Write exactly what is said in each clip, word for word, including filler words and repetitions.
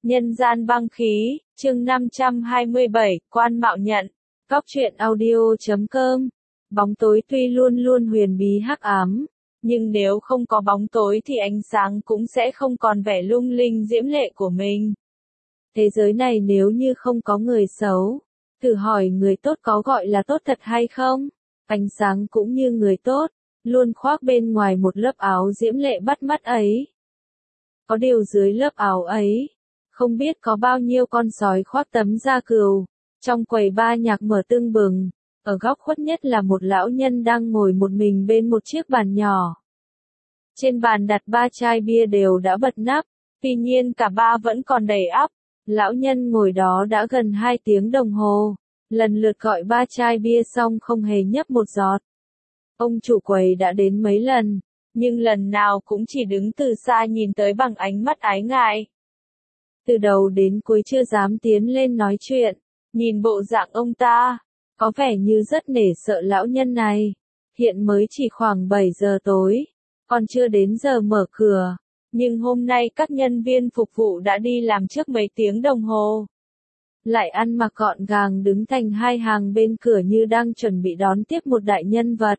Nhân gian băng khí, chương năm trăm hai mươi bảy, quan mạo nhận. Góc truyện audio chấm com. Bóng tối tuy luôn luôn huyền bí hắc ám, nhưng nếu không có bóng tối thì ánh sáng cũng sẽ không còn vẻ lung linh diễm lệ của mình. Thế giới này nếu như không có người xấu, thử hỏi người tốt có gọi là tốt thật hay không? Ánh sáng cũng như người tốt, luôn khoác bên ngoài một lớp áo diễm lệ bắt mắt ấy. Có điều dưới lớp áo ấy, không biết có bao nhiêu con sói khoác tấm da cừu. Trong quầy ba nhạc mở tưng bừng, ở góc khuất nhất là một lão nhân đang ngồi một mình bên một chiếc bàn nhỏ. Trên bàn đặt ba chai bia đều đã bật nắp, tuy nhiên cả ba vẫn còn đầy ắp. Lão nhân ngồi đó đã gần hai tiếng đồng hồ, lần lượt gọi ba chai bia xong không hề nhấp một giọt. Ông chủ quầy đã đến mấy lần, nhưng lần nào cũng chỉ đứng từ xa nhìn tới bằng ánh mắt ái ngại. Từ đầu đến cuối chưa dám tiến lên nói chuyện, nhìn bộ dạng ông ta, có vẻ như rất nể sợ lão nhân này. Hiện mới chỉ khoảng bảy giờ tối, còn chưa đến giờ mở cửa, nhưng hôm nay các nhân viên phục vụ đã đi làm trước mấy tiếng đồng hồ. Lại ăn mặc gọn gàng đứng thành hai hàng bên cửa như đang chuẩn bị đón tiếp một đại nhân vật.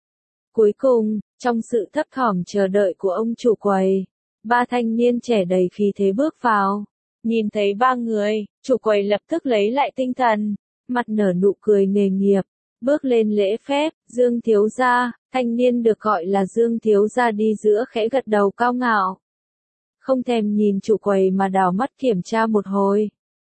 Cuối cùng, trong sự thấp thỏm chờ đợi của ông chủ quầy, ba thanh niên trẻ đầy khí thế bước vào. Nhìn thấy ba người, chủ quầy lập tức lấy lại tinh thần, mặt nở nụ cười nghề nghiệp, bước lên lễ phép. Dương thiếu gia, thanh niên được gọi là Dương thiếu gia đi giữa khẽ gật đầu cao ngạo. Không thèm nhìn chủ quầy mà đảo mắt kiểm tra một hồi.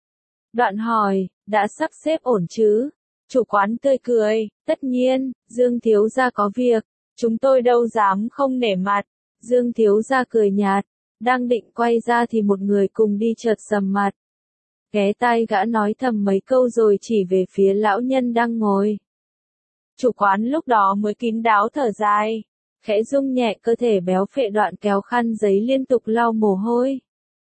Đoạn hỏi, đã sắp xếp ổn chứ? Chủ quán tươi cười, tất nhiên, Dương thiếu gia có việc, chúng tôi đâu dám không nể mặt. Dương thiếu gia cười nhạt, đang định quay ra thì một người cùng đi chợt sầm mặt. Ghé tai gã nói thầm mấy câu rồi chỉ về phía lão nhân đang ngồi. Chủ quán lúc đó mới kín đáo thở dài, khẽ rung nhẹ cơ thể béo phệ, đoạn kéo khăn giấy liên tục lau mồ hôi.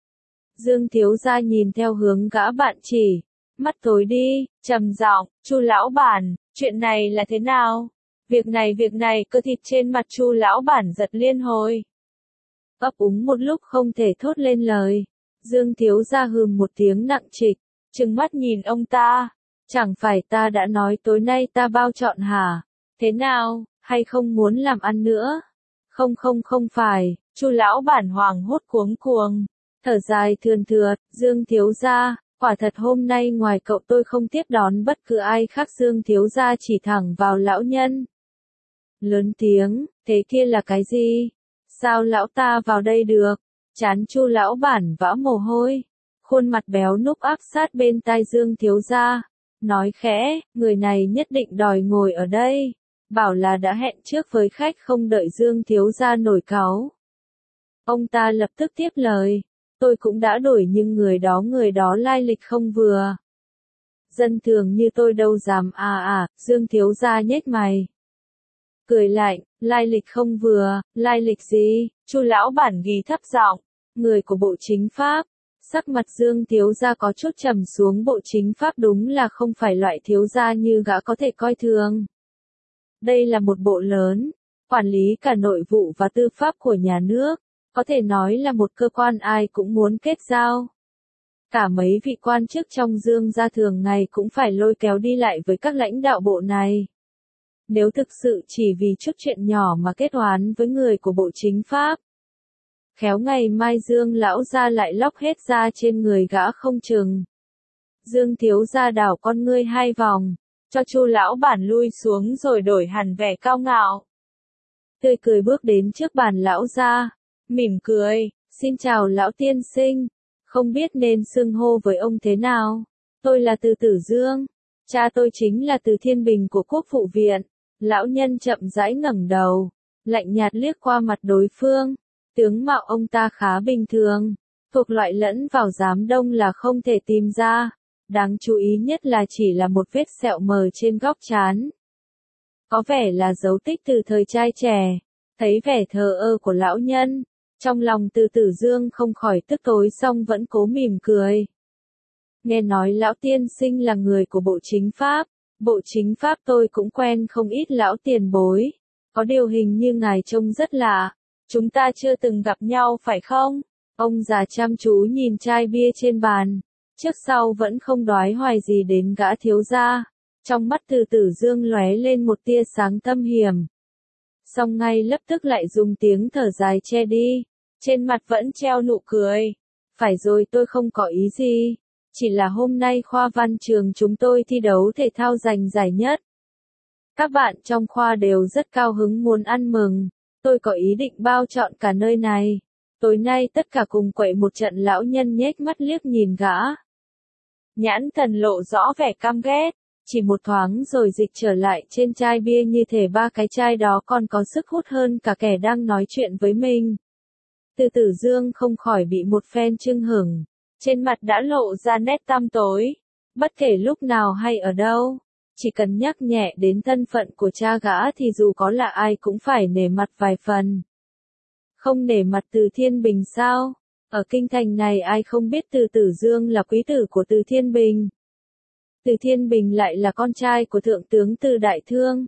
Dương thiếu gia nhìn theo hướng gã bạn chỉ, mắt tối đi, trầm giọng, Chu lão bản, chuyện này là thế nào? Việc này việc này, cơ thịt trên mặt Chu lão bản giật liên hồi. Ấp úng một lúc không thể thốt lên lời. Dương thiếu gia hừm một tiếng nặng trịch, trừng mắt nhìn ông ta. Chẳng phải ta đã nói tối nay ta bao trọn hả? Thế nào, hay không muốn làm ăn nữa? Không không không phải, Chu lão bản hoảng hốt cuống cuồng, thở dài thườn thượt, Dương thiếu gia, quả thật hôm nay ngoài cậu tôi không tiếp đón bất cứ ai khác. Dương thiếu gia chỉ thẳng vào lão nhân. Lớn tiếng, thế kia là cái gì? Sao lão ta vào đây được? Chán Chu lão bản vã mồ hôi, khuôn mặt béo núc áp sát bên tai Dương thiếu gia, nói khẽ, người này nhất định đòi ngồi ở đây, bảo là đã hẹn trước với khách. Không đợi Dương thiếu gia nổi cáu, ông ta lập tức tiếp lời, tôi cũng đã đổi nhưng người đó người đó lai lịch không vừa. Dân thường như tôi đâu dám. À à, Dương thiếu gia nhếch mày, cười lạnh, lai lịch không vừa, lai lịch gì? Chu lão bản ghi thấp giọng, người của Bộ Chính pháp. Sắc mặt Dương thiếu gia có chút trầm xuống. Bộ Chính pháp đúng là không phải loại thiếu gia như gã có thể coi thường. Đây là một bộ lớn, quản lý cả nội vụ và tư pháp của nhà nước, có thể nói là một cơ quan ai cũng muốn kết giao. Cả mấy vị quan chức trong Dương gia thường ngày cũng phải lôi kéo đi lại với các lãnh đạo bộ này. Nếu thực sự chỉ vì chút chuyện nhỏ mà kết oán với người của Bộ Chính pháp, khéo ngày mai Dương lão gia lại lóc hết da trên người gã không chừng. Dương thiếu gia đảo con ngươi hai vòng, cho Chu lão bản lui xuống rồi đổi hẳn vẻ cao ngạo. Tươi cười bước đến trước bàn lão gia, mỉm cười, xin chào lão tiên sinh, không biết nên xưng hô với ông thế nào. Tôi là Từ Tử Dương, cha tôi chính là Từ Thiên Bình của Quốc vụ viện. Lão nhân chậm rãi ngẩng đầu, lạnh nhạt liếc qua mặt đối phương. Tướng mạo ông ta khá bình thường, thuộc loại lẫn vào giám đông là không thể tìm ra. Đáng chú ý nhất là chỉ là một vết sẹo mờ trên góc trán, có vẻ là dấu tích từ thời trai trẻ. Thấy vẻ thờ ơ của lão nhân, trong lòng Từ Tử Dương không khỏi tức tối, song vẫn cố mỉm cười. Nghe nói lão tiên sinh là người của Bộ Chính pháp. Bộ Chính pháp tôi cũng quen không ít lão tiền bối, có điều hình như ngài trông rất lạ, chúng ta chưa từng gặp nhau phải không? Ông già chăm chú nhìn chai bia trên bàn, trước sau vẫn không đoái hoài gì đến gã thiếu gia. Trong mắt Từ Tử Dương lóe lên một tia sáng thâm hiểm. Xong ngay lập tức lại dùng tiếng thở dài che đi, trên mặt vẫn treo nụ cười. Phải rồi, tôi không có ý gì, chỉ là hôm nay khoa văn trường chúng tôi thi đấu thể thao giành giải nhất. Các bạn trong khoa đều rất cao hứng muốn ăn mừng, tôi có ý định bao trọn cả nơi này. Tối nay tất cả cùng quậy một trận. Lão nhân nhếch mắt liếc nhìn gã. Nhãn thần lộ rõ vẻ căm ghét, chỉ một thoáng rồi dịch trở lại trên chai bia như thể ba cái chai đó còn có sức hút hơn cả kẻ đang nói chuyện với mình. Từ Tử Dương không khỏi bị một phen chưng hửng, trên mặt đã lộ ra nét tăm tối. Bất kể lúc nào hay ở đâu, chỉ cần nhắc nhẹ đến thân phận của cha gã thì dù có là ai cũng phải nể mặt vài phần. Không nể mặt Từ Thiên Bình sao? Ở kinh thành này ai không biết Từ Tử Dương là quý tử của Từ Thiên Bình. Từ Thiên Bình lại là con trai của Thượng tướng Từ Đại Thương.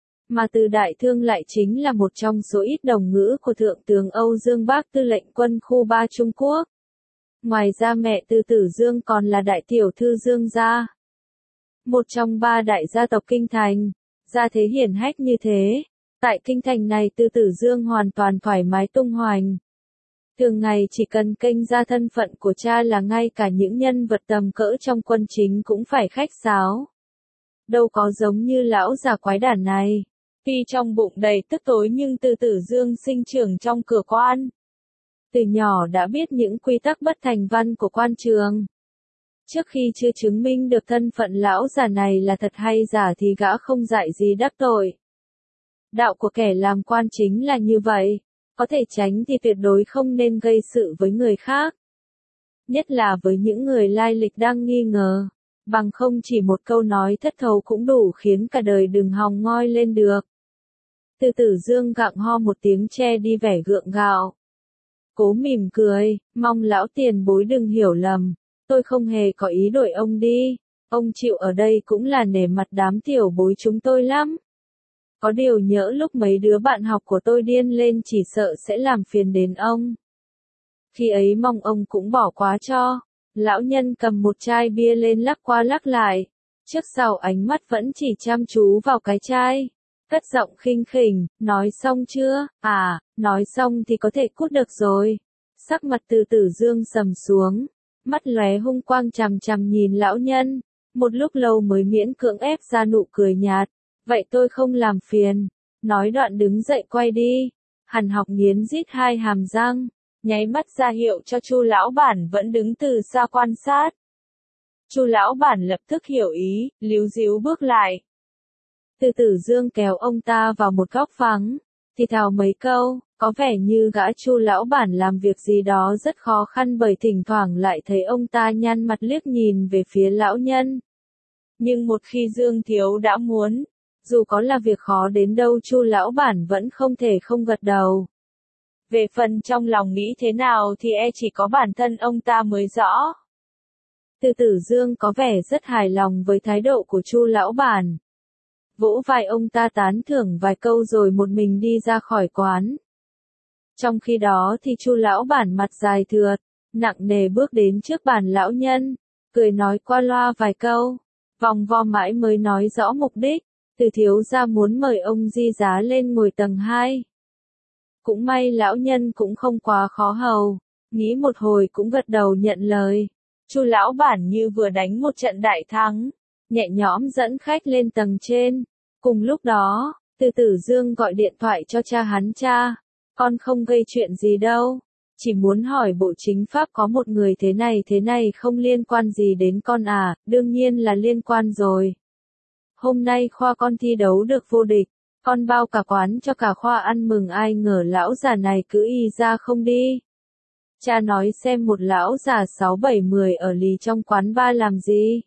Mà Từ Đại Thương lại chính là một trong số ít đồng ngữ của Thượng tướng Âu Dương Bác, tư lệnh quân khu ba Trung Quốc. Ngoài ra mẹ Từ Tử Dương còn là đại tiểu thư Dương gia. Một trong ba đại gia tộc kinh thành, gia thế hiển hách như thế. Tại kinh thành này Từ Tử Dương hoàn toàn thoải mái tung hoành. Thường ngày chỉ cần kênh ra thân phận của cha là ngay cả những nhân vật tầm cỡ trong quân chính cũng phải khách sáo. Đâu có giống như lão già quái đản này. Tuy trong bụng đầy tức tối nhưng Từ Tử Dương sinh trưởng trong cửa quan. Từ nhỏ đã biết những quy tắc bất thành văn của quan trường. Trước khi chưa chứng minh được thân phận lão già này là thật hay giả thì gã không dại gì đắc tội. Đạo của kẻ làm quan chính là như vậy, có thể tránh thì tuyệt đối không nên gây sự với người khác. Nhất là với những người lai lịch đang nghi ngờ, bằng không chỉ một câu nói thất thấu cũng đủ khiến cả đời đừng hòng ngoi lên được. Từ Tử Dương gặng ho một tiếng che đi vẻ gượng gạo. Cố mỉm cười, mong lão tiền bối đừng hiểu lầm, tôi không hề có ý đổi ông đi, ông chịu ở đây cũng là nể mặt đám tiểu bối chúng tôi lắm. Có điều nhỡ lúc mấy đứa bạn học của tôi điên lên chỉ sợ sẽ làm phiền đến ông. Khi ấy mong ông cũng bỏ qua cho. Lão nhân cầm một chai bia lên lắc qua lắc lại. Trước sau ánh mắt vẫn chỉ chăm chú vào cái chai. Cất giọng khinh khỉnh, nói xong chưa? À, nói xong thì có thể cút được rồi. Sắc mặt Từ Tử Dương sầm xuống. Mắt lóe hung quang chằm chằm nhìn lão nhân. Một lúc lâu mới miễn cưỡng ép ra nụ cười nhạt. Vậy tôi không làm phiền. Nói đoạn đứng dậy quay đi. Hàn Học nghiến rít hai hàm răng, nháy mắt ra hiệu cho Chu lão bản vẫn đứng từ xa quan sát. Chu lão bản lập tức hiểu ý, líu díu bước lại. Từ Tử Dương kéo ông ta vào một góc vắng, thì thào mấy câu, có vẻ như gã Chu lão bản làm việc gì đó rất khó khăn bởi thỉnh thoảng lại thấy ông ta nhăn mặt liếc nhìn về phía lão nhân. Nhưng một khi Dương Thiếu đã muốn, dù có là việc khó đến đâu Chu lão bản vẫn không thể không gật đầu. Về phần trong lòng nghĩ thế nào thì e chỉ có bản thân ông ta mới rõ. Từ Tử Dương có vẻ rất hài lòng với thái độ của Chu lão bản. Vỗ vai ông ta tán thưởng vài câu rồi một mình đi ra khỏi quán. Trong khi đó thì Chu lão bản mặt dài thượt, nặng nề bước đến trước bàn lão nhân, cười nói qua loa vài câu, vòng vo mãi mới nói rõ mục đích. Từ thiếu gia muốn mời ông Di Giá lên ngồi tầng hai. Cũng may lão nhân cũng không quá khó hầu, nghĩ một hồi cũng gật đầu nhận lời. Chu lão bản như vừa đánh một trận đại thắng, nhẹ nhõm dẫn khách lên tầng trên. Cùng lúc đó, Từ Tử Dương gọi điện thoại cho cha hắn. Cha, con không gây chuyện gì đâu, chỉ muốn hỏi Bộ Chính pháp có một người thế này thế này không liên quan gì đến con à? Đương nhiên là liên quan rồi. Hôm nay khoa con thi đấu được vô địch, con bao cả quán cho cả khoa ăn mừng, ai ngờ lão già này cứ y ra không đi. Cha nói xem một lão già sáu bảy mười ở lì trong quán ba làm gì?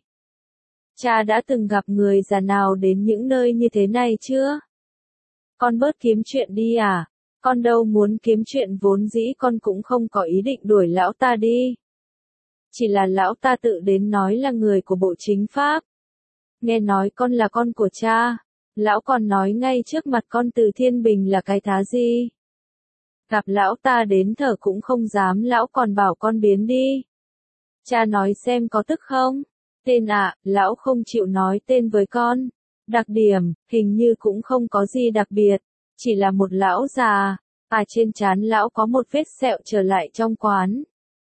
Cha đã từng gặp người già nào đến những nơi như thế này chưa? Con bớt kiếm chuyện đi à? Con đâu muốn kiếm chuyện, vốn dĩ con cũng không có ý định đuổi lão ta đi. Chỉ là lão ta tự đến nói là người của Bộ Chính pháp. Nghe nói con là con của cha, lão còn nói ngay trước mặt con Từ Thiên Bình là cái thá gì. Gặp lão ta đến thở cũng không dám, lão còn bảo con biến đi. Cha nói xem có tức không? Tên ạ, à, lão không chịu nói tên với con. Đặc điểm, hình như cũng không có gì đặc biệt, chỉ là một lão già, à trên trán lão có một vết sẹo trở lại trong quán.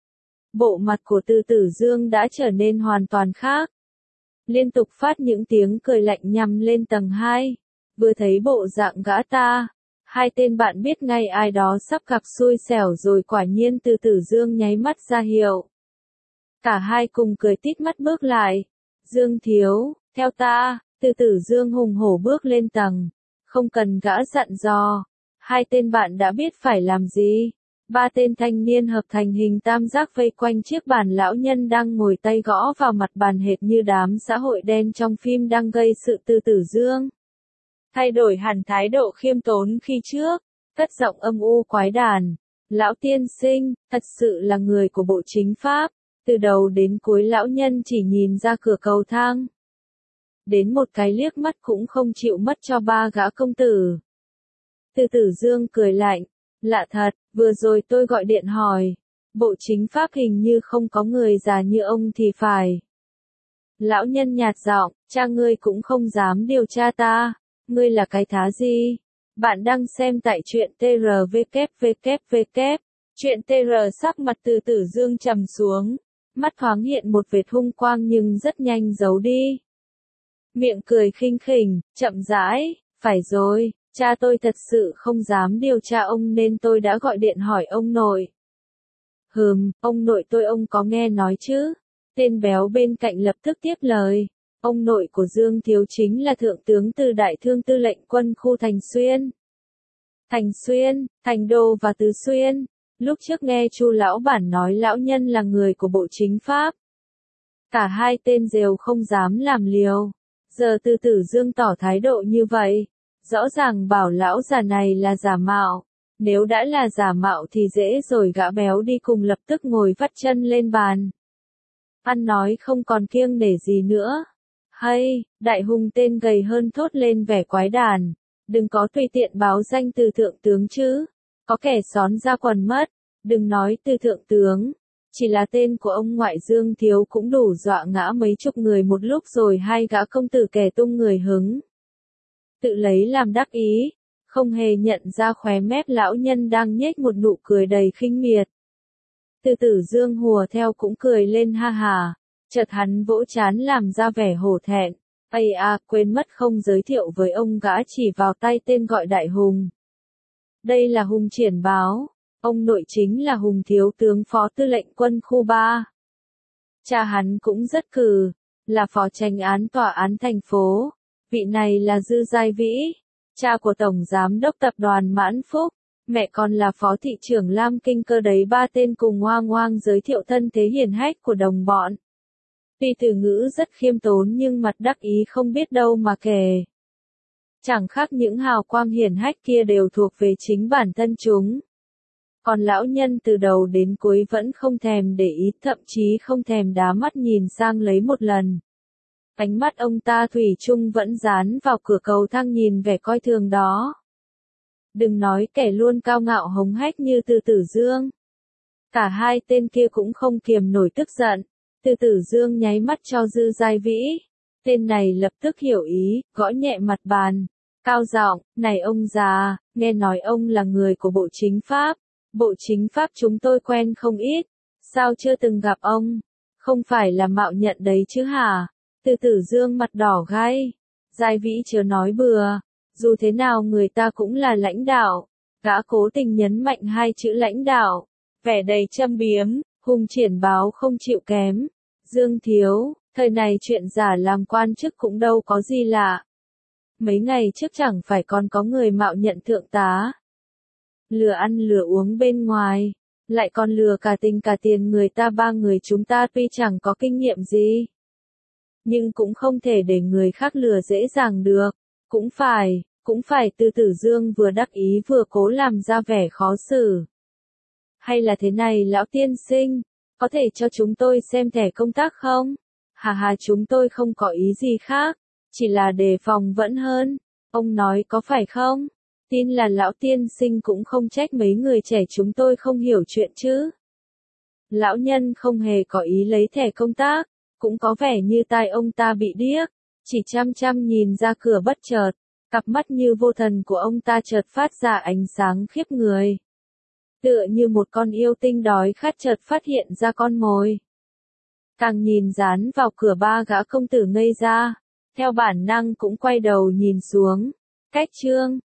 Bộ mặt của Từ Tử Dương đã trở nên hoàn toàn khác. Liên tục phát những tiếng cười lạnh nhằm lên tầng hai. Vừa thấy bộ dạng gã ta, hai tên bạn biết ngay ai đó sắp gặp xui xẻo rồi, quả nhiên Từ Tử Dương nháy mắt ra hiệu. Cả hai cùng cười tít mắt bước lại. Dương thiếu, theo ta. Từ Tử Dương hùng hổ bước lên tầng. Không cần gã dặn dò. Hai tên bạn đã biết phải làm gì. Ba tên thanh niên hợp thành hình tam giác vây quanh chiếc bàn lão nhân đang ngồi, tay gõ vào mặt bàn hệt như đám xã hội đen trong phim đang gây sự. Từ Tử Dương thay đổi hẳn thái độ khiêm tốn khi trước, cất giọng âm u quái đản. Lão tiên sinh, thật sự là người của Bộ Chính pháp. Từ đầu đến cuối lão nhân chỉ nhìn ra cửa cầu thang. Đến một cái liếc mắt cũng không chịu mất cho ba gã công tử. Từ Tử Dương cười lạnh. Lạ thật, vừa rồi tôi gọi điện hỏi. Bộ Chính pháp hình như không có người già như ông thì phải. Lão nhân nhạt giọng, cha ngươi cũng không dám điều tra ta. Ngươi là cái thá gì? Bạn đang xem tại truyện tê rờ vê kép vê kép vê kép. Truyện tê rờ. Sắc mặt Từ Tử Dương trầm xuống. Mắt thoáng hiện một vệt hung quang nhưng rất nhanh giấu đi. Miệng cười khinh khỉnh, chậm rãi, phải rồi, cha tôi thật sự không dám điều tra ông nên tôi đã gọi điện hỏi ông nội. Hừm, ông nội tôi ông có nghe nói chứ? Tên béo bên cạnh lập tức tiếp lời. Ông nội của Dương thiếu chính là Thượng tướng Từ Đại Thương Tư lệnh quân khu Thành Xuyên. Thành Xuyên, Thành Đô và Tứ Xuyên. Lúc trước nghe Chu lão bản nói lão nhân là người của Bộ Chính pháp. Cả hai tên đều không dám làm liều. Giờ Từ Tử Dương tỏ thái độ như vậy, rõ ràng bảo lão già này là giả mạo. Nếu đã là giả mạo thì dễ rồi, gã béo đi cùng lập tức ngồi vắt chân lên bàn. Ăn nói không còn kiêng nể gì nữa. Hay, đại hùng tên gầy hơn thốt lên vẻ quái đản. Đừng có tùy tiện báo danh Từ thượng tướng chứ. Có kẻ xón ra quần mất. Đừng nói Từ thượng tướng. Chỉ là tên của ông ngoại Dương thiếu cũng đủ dọa ngã mấy chục người một lúc rồi. Hai gã công tử kẻ tung người hứng. Tự lấy làm đắc ý. Không hề nhận ra khóe mép lão nhân đang nhếch một nụ cười đầy khinh miệt. Từ Tử Dương hùa theo cũng cười lên ha hà. Chợt hắn vỗ trán làm ra vẻ hổ thẹn. Ây à, quên mất không giới thiệu với ông, gã chỉ vào tay tên gọi Đại Hùng. Đây là Hùng Triển Báo. Ông nội chính là Hùng thiếu tướng phó tư lệnh quân khu ba. Cha hắn cũng rất cừ, là phó chánh án tòa án thành phố. Vị này là Dư Giai Vĩ, cha của tổng giám đốc tập đoàn Mãn Phúc. Mẹ con là phó thị trưởng Lam Kinh Cơ đấy. Ba tên cùng ngoang ngoang giới thiệu thân thế hiển hách của đồng bọn. Tuy từ ngữ rất khiêm tốn nhưng mặt đắc ý không biết đâu mà kể. Chẳng khác những hào quang hiển hách kia đều thuộc về chính bản thân chúng. Còn lão nhân từ đầu đến cuối vẫn không thèm để ý, thậm chí không thèm đá mắt nhìn sang lấy một lần. Ánh mắt ông ta thủy chung vẫn dán vào cửa cầu thang nhìn vẻ coi thường đó. Đừng nói kẻ luôn cao ngạo hống hách như Từ Tử Dương. Cả hai tên kia cũng không kiềm nổi tức giận. Từ Tử Dương nháy mắt cho Dư Giai Vĩ. Tên này lập tức hiểu ý, gõ nhẹ mặt bàn. Cao giọng, này ông già, nghe nói ông là người của Bộ Chính pháp. Bộ Chính pháp chúng tôi quen không ít. Sao chưa từng gặp ông? Không phải là mạo nhận đấy chứ hả? Từ Tử Dương mặt đỏ gai. Giai Vĩ chớ nói bừa. Dù thế nào người ta cũng là lãnh đạo. Gã cố tình nhấn mạnh hai chữ lãnh đạo. Vẻ đầy châm biếm. Hùng Triển Báo không chịu kém. Dương thiếu, thời này chuyện giả làm quan chức cũng đâu có gì lạ. Mấy ngày trước chẳng phải còn có người mạo nhận thượng tá. Lừa ăn lừa uống bên ngoài. Lại còn lừa cả tình cả tiền người ta. Ba người chúng ta tuy chẳng có kinh nghiệm gì, nhưng cũng không thể để người khác lừa dễ dàng được. Cũng phải, cũng phải. Từ Tử Dương vừa đắc ý vừa cố làm ra vẻ khó xử. Hay là thế này lão tiên sinh, có thể cho chúng tôi xem thẻ công tác không? Hà hà, chúng tôi không có ý gì khác, chỉ là đề phòng vẫn hơn. Ông nói có phải không? Tin là lão tiên sinh cũng không trách mấy người trẻ chúng tôi không hiểu chuyện chứ. Lão nhân không hề có ý lấy thẻ công tác, cũng có vẻ như tai ông ta bị điếc, chỉ chăm chăm nhìn ra cửa bất chợt, cặp mắt như vô thần của ông ta chợt phát ra ánh sáng khiếp người. Tựa như một con yêu tinh đói khát chợt phát hiện ra con mồi. Càng nhìn dán vào cửa ba gã công tử ngây ra, theo bản năng cũng quay đầu nhìn xuống. Cách Trương